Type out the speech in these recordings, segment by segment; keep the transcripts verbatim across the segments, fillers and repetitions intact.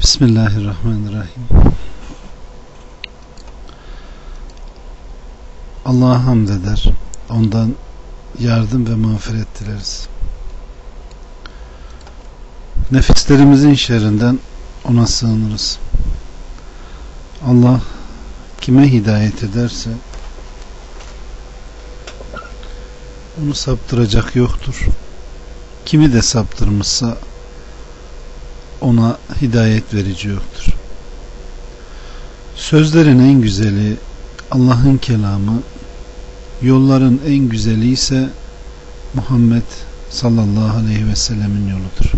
Bismillahirrahmanirrahim. Allah'a hamd eder, ondan yardım ve mağfiret dileriz. Nefislerimizin şerrinden ona sığınırız. Allah kime hidayet ederse onu saptıracak yoktur. Kimi de saptırmışsa ona hidayet verici yoktur. Sözlerin en güzeli Allah'ın kelamı, yolların en güzeli ise Muhammed sallallahu aleyhi ve sellemin yoludur.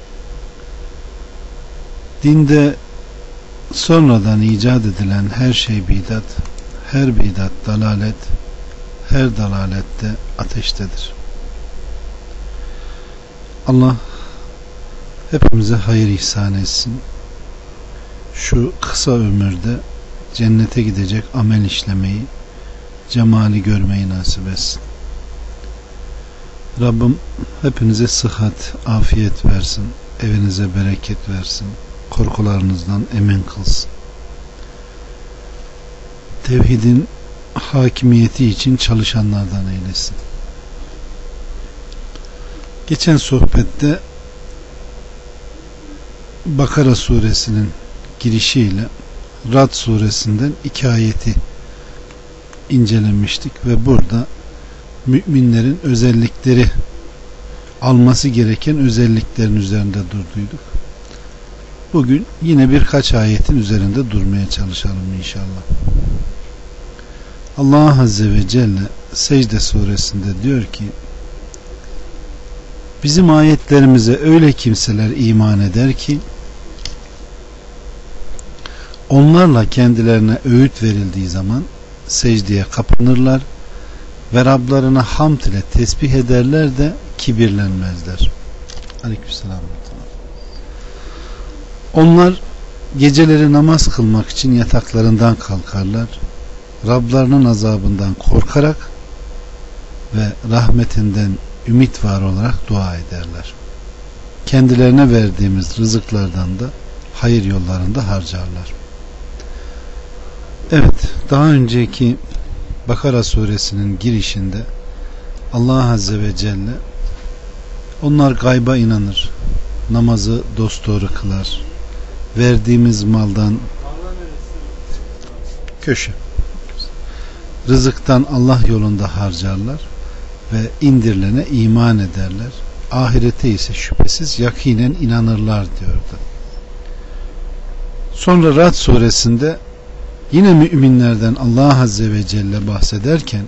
Dinde sonradan icat edilen her şey bidat, her bidat dalalet, her dalalette ateştedir. Allah hepimize hayır ihsan etsin. Şu kısa ömürde cennete gidecek amel işlemeyi, cemali görmeyi nasip etsin. Rabbim hepinize sıhhat, afiyet versin. Evinize bereket versin. Korkularınızdan emin kılsın. Tevhidin hakimiyeti için çalışanlardan eylesin. Geçen sohbette Bakara suresinin girişiyle Rad suresinden iki ayeti incelemiştik ve burada müminlerin özellikleri, alması gereken özelliklerin üzerinde durduyduk. Bugün yine birkaç ayetin üzerinde durmaya çalışalım inşallah. Allah Azze ve Celle Secde suresinde diyor ki: bizim ayetlerimize öyle kimseler iman eder ki onlarla kendilerine öğüt verildiği zaman secdeye kapanırlar ve Rablarına hamd ile tesbih ederler de kibirlenmezler. Aleykümselam. Onlar geceleri namaz kılmak için yataklarından kalkarlar. Rablarının azabından korkarak ve rahmetinden ümit var olarak dua ederler. Kendilerine verdiğimiz rızıklardan da hayır yollarında harcarlar. Evet, daha önceki Bakara suresinin girişinde Allah Azze ve Celle onlar gayba inanır, namazı dosdoğru kılar, verdiğimiz maldan köşe rızıktan Allah yolunda harcarlar ve indirilene iman ederler. Ahirete ise şüphesiz yakinen inanırlar diyordu. Sonra Rad suresinde yine müminlerden Allah Azze ve Celle bahsederken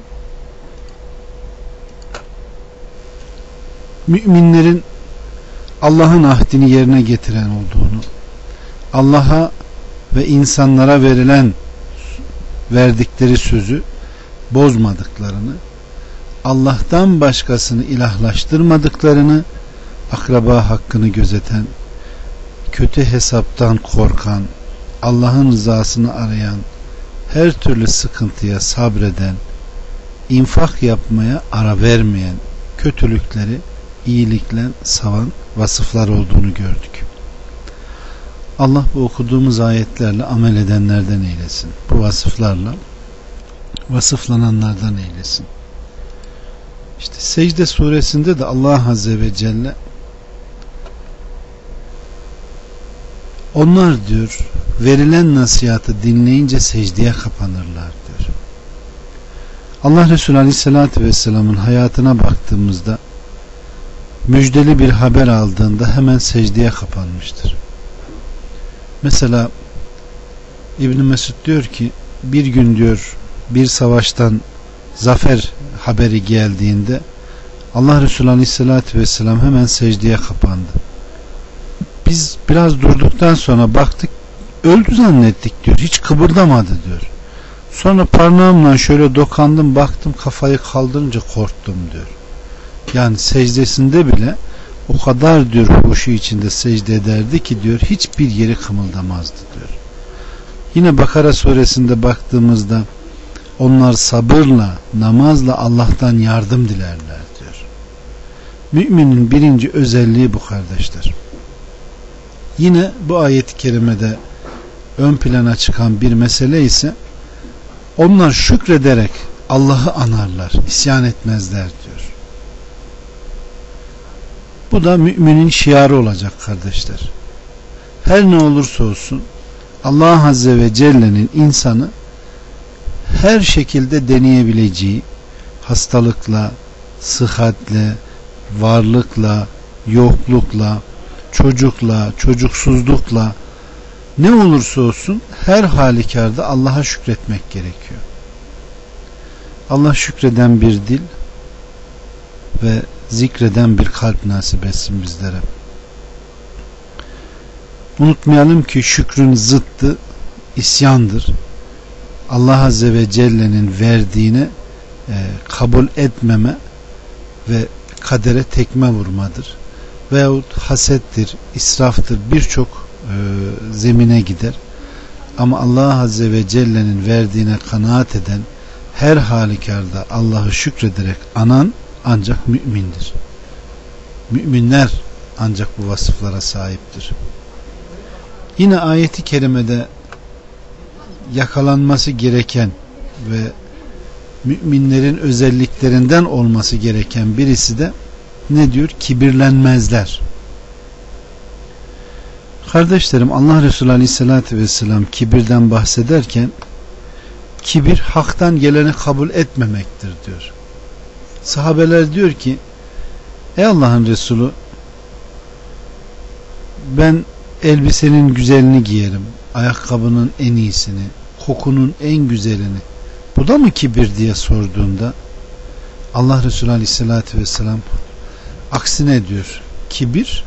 müminlerin Allah'ın ahdini yerine getiren olduğunu, Allah'a ve insanlara verilen verdikleri sözü bozmadıklarını, Allah'tan başkasını ilahlaştırmadıklarını, akraba hakkını gözeten, kötü hesaptan korkan, Allah'ın rızasını arayan, her türlü sıkıntıya sabreden, infak yapmaya ara vermeyen, kötülükleri iyilikle savan vasıflar olduğunu gördük. Allah bu okuduğumuz ayetlerle amel edenlerden eylesin. Bu vasıflarla vasıflananlardan eylesin. İşte Secde suresinde de Allah Azze ve Celle onlar diyor verilen nasihatı dinleyince secdeye kapanırlar diyor. Allah Resulü Aleyhisselatü Vesselam'ın hayatına baktığımızda müjdeli bir haber aldığında hemen secdeye kapanmıştır. Mesela İbn Mesud diyor ki bir gün diyor bir savaştan zafer haberi geldiğinde Allah Resulü Aleyhisselatü Vesselam hemen secdeye kapandı. Biz biraz durduktan sonra baktık öldü zannettik diyor. Hiç kıpırdamadı diyor. Sonra parmağımla şöyle dokandım, baktım kafayı kaldırınca korktum diyor. Yani secdesinde bile o kadar diyor huşu içinde secde ederdi ki diyor hiçbir yeri kımıldamazdı diyor. Yine Bakara suresinde baktığımızda onlar sabırla, namazla Allah'tan yardım dilerler diyor. Müminin birinci özelliği bu kardeşler. Yine bu ayet-i kerimede ön plana çıkan bir mesele ise onlar şükrederek Allah'ı anarlar, isyan etmezler diyor. Bu da müminin şiarı olacak kardeşler. Her ne olursa olsun Allah Azze ve Celle'nin insanı her şekilde deneyebileceği, hastalıkla, sıhhatle, varlıkla, yoklukla, çocukla, çocuksuzlukla, ne olursa olsun her halükarda Allah'a şükretmek gerekiyor. Allah şükreden bir dil ve zikreden bir kalp nasip etsin bizlere. Unutmayalım ki şükrün zıttı isyandır. Allah Azze ve Celle'nin verdiğini e, kabul etmeme ve kadere tekme vurmadır. Veyahut hasettir, israftır, birçok e, zemine gider. Ama Allah Azze ve Celle'nin verdiğine kanaat eden, her halükarda Allah'ı şükrederek anan ancak mümindir. Müminler ancak bu vasıflara sahiptir. Yine ayeti kerimede yakalanması gereken ve müminlerin özelliklerinden olması gereken birisi de ne diyor? Kibirlenmezler. Kardeşlerim, Allah Resulü Aleyhisselatü Vesselam kibirden bahsederken kibir haktan geleni kabul etmemektir diyor. Sahabeler diyor ki, ey Allah'ın Resulü, ben elbisenin güzelini giyerim, ayakkabının en iyisini, kokunun en güzelini, bu da mı kibir diye sorduğunda Allah Resulü Aleyhisselatü Vesselam aksine diyor, kibir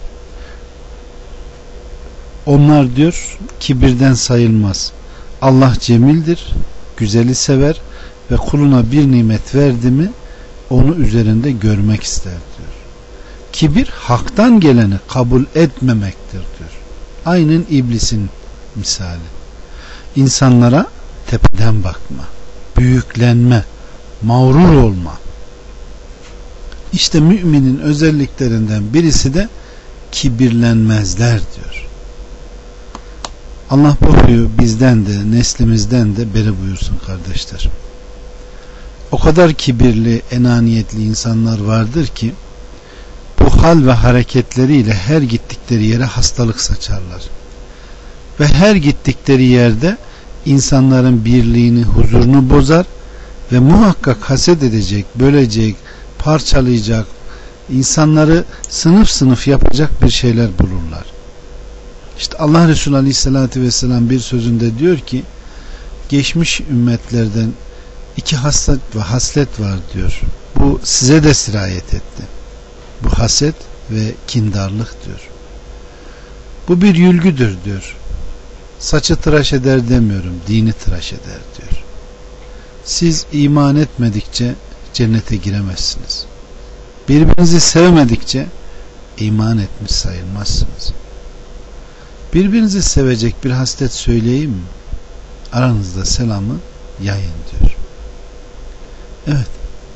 onlar diyor kibirden sayılmaz. Allah cemildir, güzeli sever ve kuluna bir nimet verdi mi onu üzerinde görmek ister diyor. Kibir haktan geleni kabul etmemektir diyor. Aynen iblisin misali. İnsanlara tepeden bakma, büyüklenme, mağrur olma. İşte müminin özelliklerinden birisi de kibirlenmezler diyor. Allah bu huyu bizden de neslimizden de beri buyursun kardeşler. O kadar kibirli, enaniyetli insanlar vardır ki bu hal ve hareketleriyle her gittikleri yere hastalık saçarlar. Ve her gittikleri yerde insanların birliğini, huzurunu bozar ve muhakkak haset edecek, bölecek, parçalayacak, insanları sınıf sınıf yapacak bir şeyler bulurlar. İşte Allah Resulü Aleyhisselatü Vesselam bir sözünde diyor ki, geçmiş ümmetlerden iki haslet ve haslet var diyor. Bu size de sirayet etti. Bu haset ve kindarlık diyor. Bu bir yülgüdür diyor. Saçı tıraş eder demiyorum, dini tıraş eder diyor. Siz iman etmedikçe cennete giremezsiniz. Birbirinizi sevmedikçe iman etmiş sayılmazsınız. Birbirinizi sevecek bir haslet söyleyeyim mi? Aranızda selamı yayın diyor. Evet.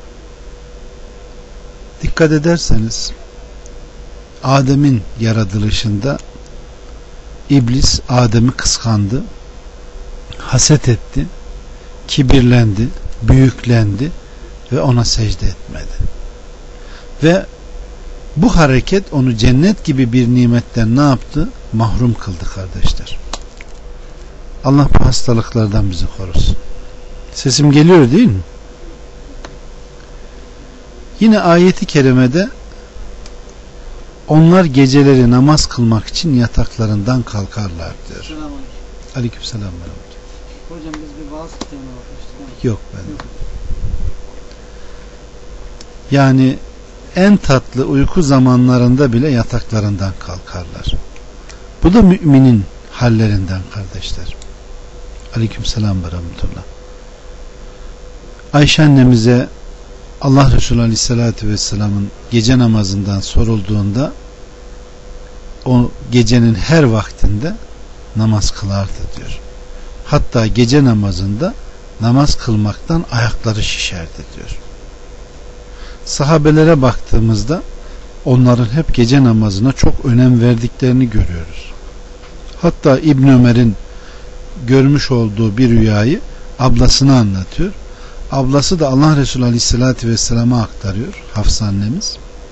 Dikkat ederseniz Adem'in yaratılışında İblis Adem'i kıskandı, haset etti, kibirlendi, büyüklendi ve ona secde etmedi. Ve bu hareket onu cennet gibi bir nimetten ne yaptı? Mahrum kıldı kardeşler. Allah bu hastalıklardan bizi korusun. Sesim geliyor değil mi? Yine ayeti kerimede onlar geceleri namaz kılmak için yataklarından kalkarlar diyor. Aleykümselam. Hocam biz bir vaaz kitabına bakmıştık. Yok ben. Yok. Yani en tatlı uyku zamanlarında bile yataklarından kalkarlar. Bu da müminin hallerinden kardeşler. Aleykümselam ve rahmetullah. Ayşe annemize Allah Resulü Aleyhisselatü Vesselam'ın gece namazından sorulduğunda o gecenin her vaktinde namaz kılardı diyor. Hatta gece namazında namaz kılmaktan ayakları şişerdi diyor. Sahabelere baktığımızda onların hep gece namazına çok önem verdiklerini görüyoruz. Hatta İbn Ömer'in görmüş olduğu bir rüyayı ablasına anlatıyor. Ablası da Allah Resulü Aleyhisselatü Vesselam'a aktarıyor, Hafsa annemiz.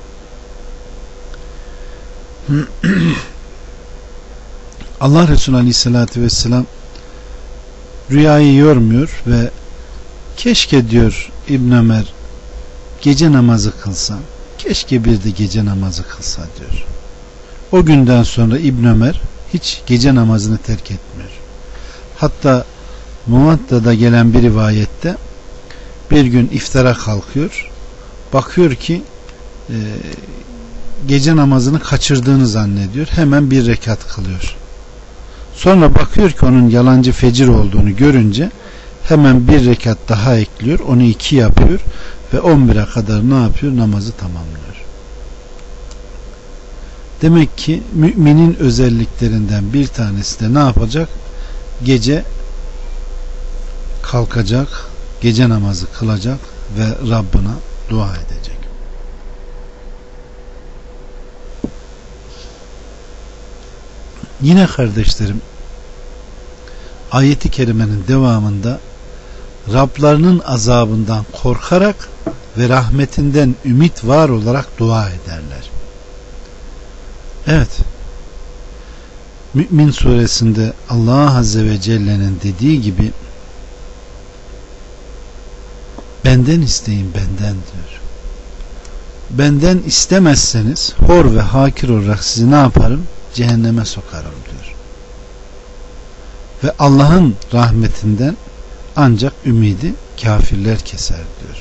Allah Resulü Aleyhisselatü Vesselam rüyayı yormuyor ve keşke diyor İbn Ömer gece namazı kılsa, keşke bir de gece namazı kılsa diyor. O günden sonra İbn Ömer hiç gece namazını terk etmiyor. Hatta Muvatta'da gelen bir rivayette bir gün iftara kalkıyor, bakıyor ki e, gece namazını kaçırdığını zannediyor, hemen bir rekat kılıyor. Sonra bakıyor ki onun yalancı fecir olduğunu görünce hemen bir rekat daha ekliyor, onu iki yapıyor ve on bire kadar ne yapıyor? Namazı tamamlıyor. Demek ki müminin özelliklerinden bir tanesi de ne yapacak? Gece kalkacak, gece namazı kılacak ve Rabbına dua edecek. Yine kardeşlerim, ayeti kerimenin devamında Rablarının azabından korkarak ve rahmetinden ümit var olarak dua ederler. Evet, Mü'min suresinde Allah Azze ve Celle'nin dediği gibi benden isteyin, benden diyor. Benden istemezseniz hor ve hakir olarak sizi ne yaparım? Cehenneme sokarım diyor. Ve Allah'ın rahmetinden ancak ümidi kafirler keser diyor.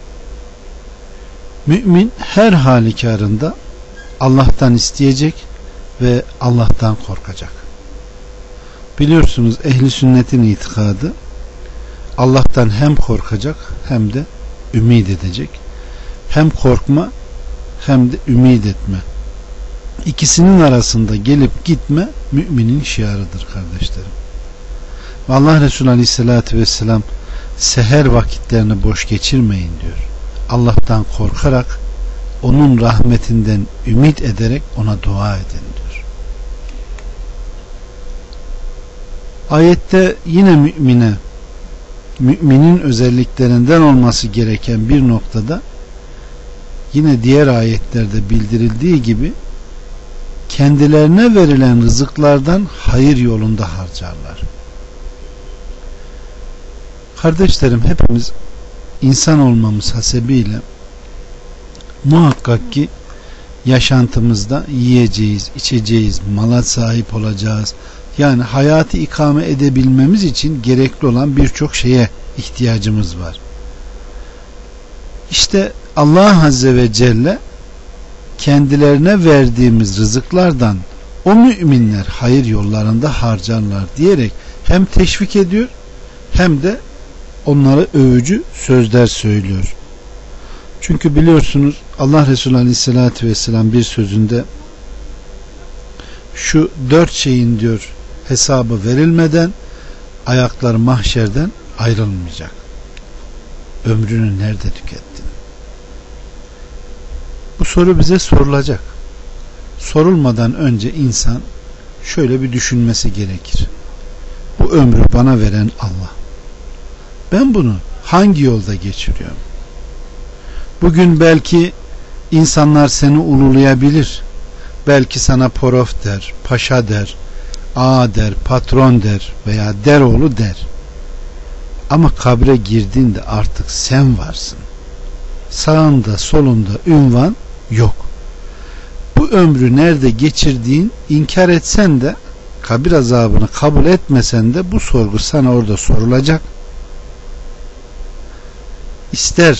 Mümin her halükarında Allah'tan isteyecek ve Allah'tan korkacak. Biliyorsunuz ehli sünnetin itikadı Allah'tan hem korkacak hem de ümid edecek. Hem korkma hem de ümid etme. İkisinin arasında gelip gitme müminin şiarıdır kardeşlerim. Allah Resulü Aleyhisselatü Vesselam seher vakitlerini boş geçirmeyin diyor. Allah'tan korkarak, onun rahmetinden ümit ederek ona dua edin diyor. Ayette yine mümine, müminin özelliklerinden olması gereken bir noktada yine diğer ayetlerde bildirildiği gibi kendilerine verilen rızıklardan hayır yolunda harcarlar. Kardeşlerim, hepimiz insan olmamız hasebiyle muhakkak ki yaşantımızda yiyeceğiz, içeceğiz, mala sahip olacağız. Yani hayatı ikame edebilmemiz için gerekli olan birçok şeye ihtiyacımız var. İşte Allah Azze ve Celle kendilerine verdiğimiz rızıklardan o müminler hayır yollarında harcarlar diyerek hem teşvik ediyor hem de onlara övücü sözler söylüyor. Çünkü biliyorsunuz Allah Resulü Aleyhisselatü Vesselam bir sözünde şu dört şeyin diyor hesabı verilmeden ayakları mahşerden ayrılmayacak. Ömrünü nerede tükettin? Bu soru bize sorulacak. Sorulmadan önce insan şöyle bir düşünmesi gerekir. Bu ömrü bana veren Allah. Ben bunu hangi yolda geçiriyorum? Bugün belki insanlar seni ululayabilir. Belki sana porof der, paşa der, ağa der, patron der veya deroğlu der. Ama kabre girdiğinde artık sen varsın. Sağında solunda ünvan yok. Bu ömrü nerede geçirdiğin, inkar etsen de, kabir azabını kabul etmesen de bu sorgu sana orada sorulacak. İster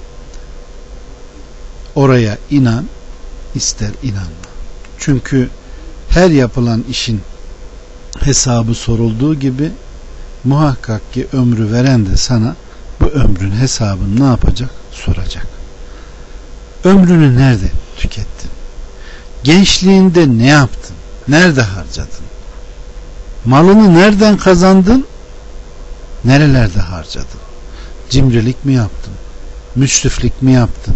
oraya inan, ister inanma. Çünkü her yapılan işin hesabı sorulduğu gibi muhakkak ki ömrü veren de sana bu ömrün hesabını ne yapacak? Soracak. Ömrünü nerede tükettin? Gençliğinde ne yaptın? Nerede harcadın? Malını nereden kazandın? Nerelerde harcadın? Cimrilik mi yaptın? Müsriflik mi yaptın?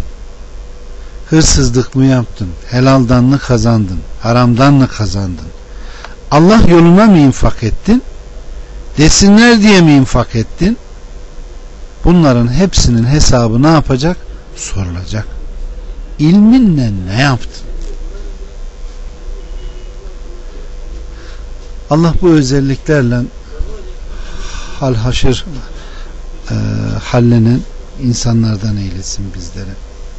Hırsızlık mı yaptın? Helaldan mı kazandın? Haramdan mı kazandın? Allah yoluna mı infak ettin? Desinler diye mi infak ettin? Bunların hepsinin hesabı ne yapacak? Sorulacak. İlminle ne yaptın? Allah bu özelliklerle hal haşır e, hallenen insanlardan eylesin bizlere.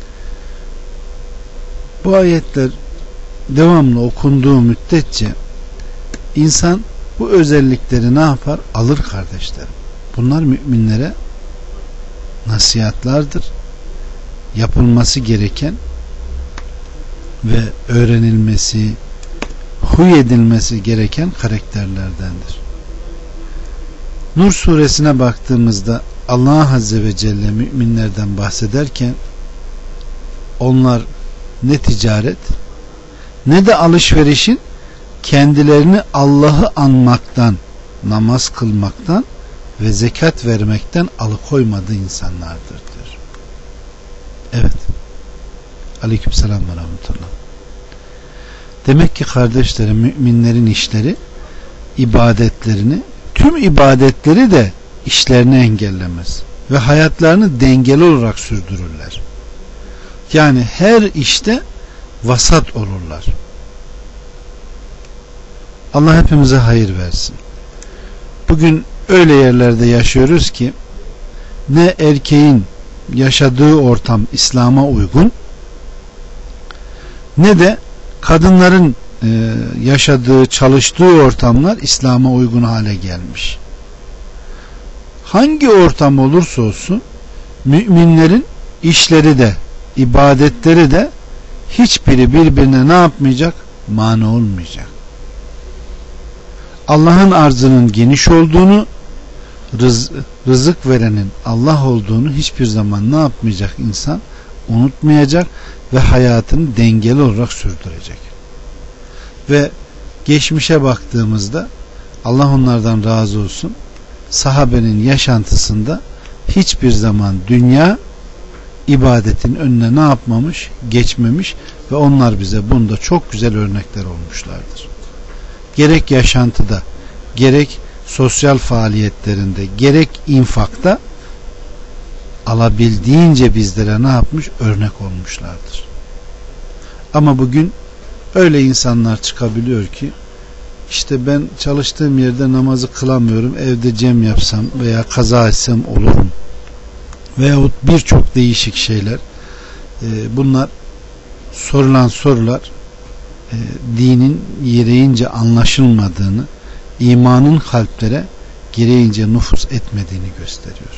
Bu ayetler devamlı okunduğu müddetçe insan bu özellikleri ne yapar? Alır kardeşlerim. Bunlar müminlere nasihatlardır. Yapılması gereken ve öğrenilmesi, huy edilmesi gereken karakterlerdendir. Nur suresine baktığımızda Allah Azze ve Celle müminlerden bahsederken onlar ne ticaret ne de alışverişin kendilerini Allah'ı anmaktan, namaz kılmaktan ve zekat vermekten alıkoymadığı insanlardır diyor. Evet. Aleykümselam ve rahmetullah. Demek ki kardeşlerim, müminlerin işleri ibadetlerini, tüm ibadetleri de işlerini engellemez ve hayatlarını dengeli olarak sürdürürler. Yani her işte vasat olurlar. Allah hepimize hayır versin. Bugün öyle yerlerde yaşıyoruz ki ne erkeğin yaşadığı ortam İslam'a uygun, ne de kadınların e, yaşadığı, çalıştığı ortamlar İslam'a uygun hale gelmiş. Hangi ortam olursa olsun müminlerin işleri de, ibadetleri de hiçbiri birbirine ne yapmayacak? Mani olmayacak. Allah'ın arzının geniş olduğunu, rız, rızık verenin Allah olduğunu hiçbir zaman ne yapmayacak insan? Unutmayacak ve hayatını dengeli olarak sürdürecek. Ve geçmişe baktığımızda Allah onlardan razı olsun, sahabenin yaşantısında hiçbir zaman dünya ibadetin önüne ne yapmamış? Geçmemiş ve onlar bize bunda çok güzel örnekler olmuşlardır. Gerek yaşantıda, gerek sosyal faaliyetlerinde, gerek infakta alabildiğince bizlere ne yapmış? Örnek olmuşlardır. Ama bugün öyle insanlar çıkabiliyor ki işte ben çalıştığım yerde namazı kılamıyorum, evde cem yapsam veya kaza etsem olurum veyahut birçok değişik şeyler. Bunlar sorulan sorular dinin gereğince anlaşılmadığını, imanın kalplere gereğince nüfuz etmediğini gösteriyor.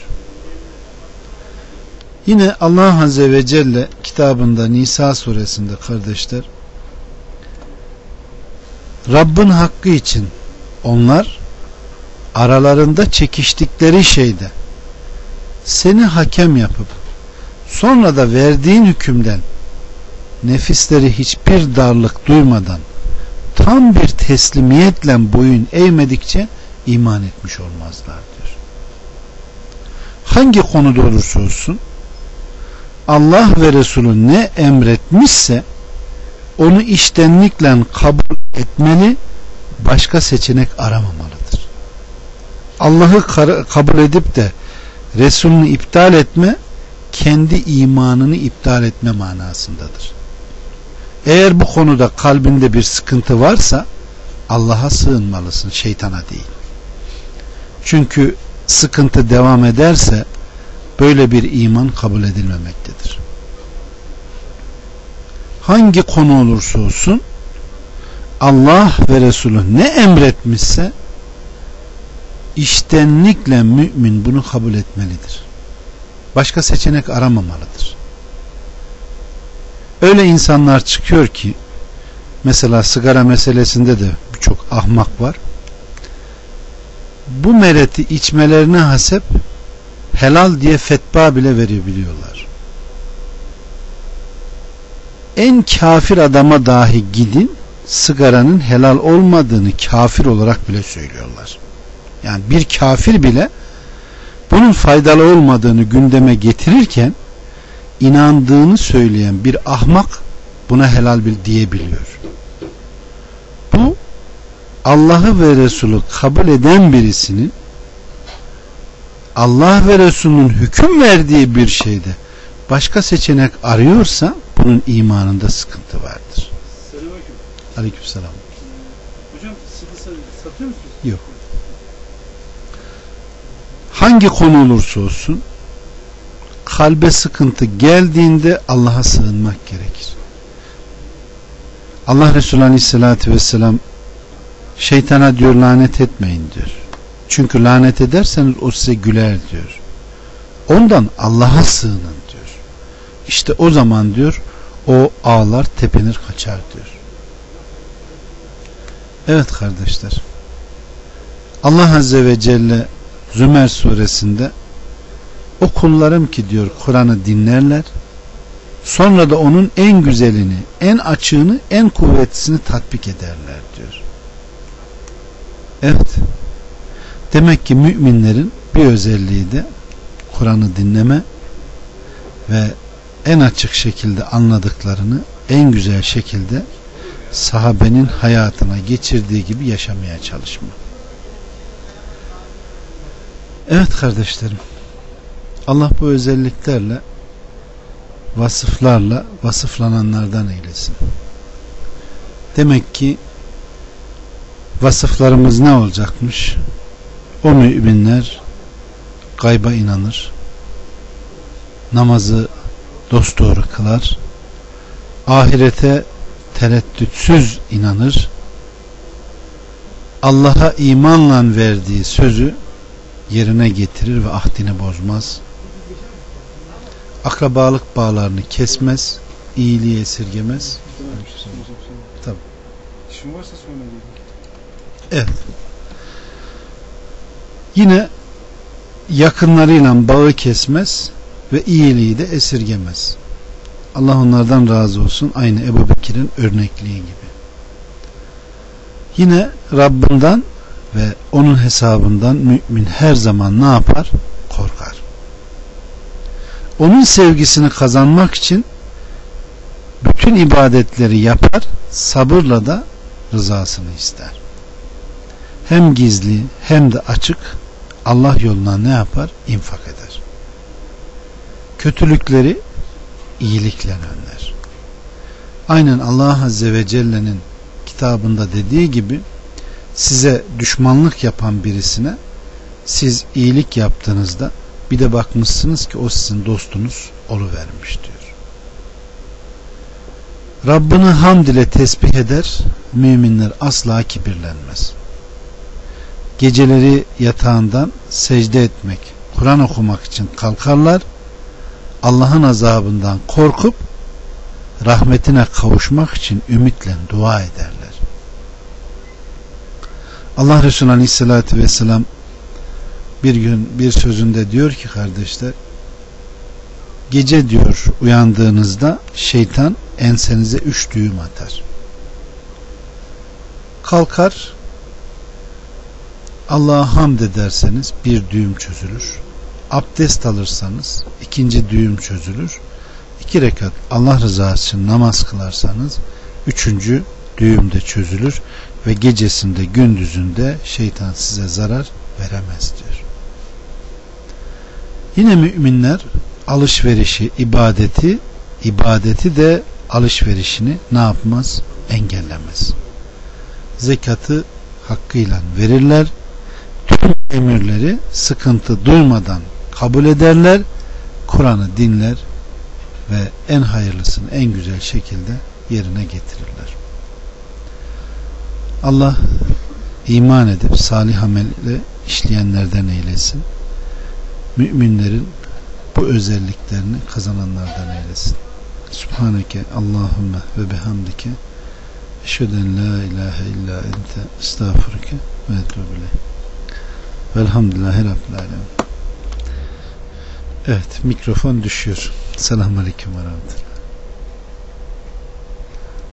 Yine Allah Azze ve Celle kitabında Nisa suresinde kardeşler, Rabbin hakkı için onlar aralarında çekiştikleri şeyde seni hakem yapıp sonra da verdiğin hükümden nefisleri hiçbir darlık duymadan tam bir teslimiyetle boyun eğmedikçe iman etmiş olmazlar diyor. Hangi konuda olursa olsun Allah ve Resulü ne emretmişse onu içtenlikle kabul etmeli, başka seçenek aramamalıdır. Allah'ı kabul edip de Resulünü iptal etme, kendi imanını iptal etme manasındadır. Eğer bu konuda kalbinde bir sıkıntı varsa Allah'a sığınmalısın, şeytana değil. Çünkü sıkıntı devam ederse böyle bir iman kabul edilmemektedir. Hangi konu olursa olsun Allah ve Resulü ne emretmişse içtenlikle mümin bunu kabul etmelidir. Başka seçenek aramamalıdır. Öyle insanlar çıkıyor ki mesela sigara meselesinde de birçok ahmak var. Bu mereti içmelerine hasep helal diye fetva bile verebiliyorlar. En kafir adama dahi gidin, sigaranın helal olmadığını kafir olarak bile söylüyorlar. Yani bir kafir bile bunun faydalı olmadığını gündeme getirirken inandığını söyleyen bir ahmak buna helal bil diyebiliyor. Bu Allah'ı ve Resulü kabul eden birisinin Allah ve Resulünün hüküm verdiği bir şeyde başka seçenek arıyorsa bunun imanında sıkıntı vardır. Selamünaleyküm. Aleykümselam. Hocam sizi satıyor musunuz? Yok. Hangi konu olursa olsun kalbe sıkıntı geldiğinde Allah'a sığınmak gerekir. Allah Resulü Aleyhisselatü Vesselam şeytana diyor lanet etmeyin diyor. Çünkü lanet ederseniz o size güler diyor. Ondan Allah'a sığının diyor. İşte o zaman diyor o ağlar tepinir kaçar diyor. Evet kardeşler. Allah Azze ve Celle Zümer suresinde o kullarım ki diyor Kur'an'ı dinlerler, sonra da onun en güzelini, en açığını, en kuvvetlisini tatbik ederler diyor. Evet. Demek ki müminlerin bir özelliği de Kur'an'ı dinleme ve en açık şekilde anladıklarını en güzel şekilde sahabenin hayatına geçirdiği gibi yaşamaya çalışma. Evet kardeşlerim, Allah bu özelliklerle, vasıflarla vasıflananlardan eylesin. Demek ki vasıflarımız ne olacakmış? O müminler gayba inanır, namazı dosdoğru kılar, ahirete tereddütsüz inanır, Allah'a imanla verdiği sözü yerine getirir ve ahdini bozmaz, akrabalık bağlarını kesmez, iyiliği esirgemez. Tabii. İşin varsa sonra gelin. Evet. Yine yakınlarıyla bağı kesmez ve iyiliği de esirgemez. Allah onlardan razı olsun. Aynı Ebu Bekir'in örnekliği gibi. Yine Rabbinden ve onun hesabından mümin her zaman ne yapar? Korkar. Onun sevgisini kazanmak için bütün ibadetleri yapar, sabırla da rızasını ister. Hem gizli hem de açık Allah yoluna ne yapar? İnfak eder. Kötülükleri iyilikle önler. Aynen Allah Azze ve Celle'nin kitabında dediği gibi size düşmanlık yapan birisine siz iyilik yaptığınızda bir de bakmışsınız ki o sizin dostunuz oluvermiş diyor. Rabbini hamd ile tesbih eder, müminler asla kibirlenmez. Geceleri yatağından secde etmek, Kur'an okumak için kalkarlar, Allah'ın azabından korkup rahmetine kavuşmak için ümitle dua ederler. Allah Resulü Aleyhisselatü Vesselam bir gün bir sözünde diyor ki kardeşler, gece diyor uyandığınızda şeytan ensenize üç düğüm atar. Kalkar, Allah'a hamd ederseniz bir düğüm çözülür. Abdest alırsanız ikinci düğüm çözülür. İki rekat Allah rızası için namaz kılarsanız üçüncü düğüm de çözülür ve gecesinde gündüzünde şeytan size zarar veremez diyor. Yine müminler alışverişi, ibadeti, ibadeti de alışverişini ne yapmaz? Engellemez. Zekatı hakkıyla verirler. Tüm emirleri sıkıntı duymadan kabul ederler. Kur'an'ı dinler ve en hayırlısını en güzel şekilde yerine getirirler. Allah iman edip salih amelle işleyenlerden eylesin. Müminlerin bu özelliklerini kazananlardan eylesin. Subhaneke Allahümme ve bihamdike eşheden la ilahe illa ente estağfurke ve etûbü ileyk. Velhamdülillahi Rabbil alemin. Evet, mikrofon düşüyor. Selamun aleyküm ve rahmetullah.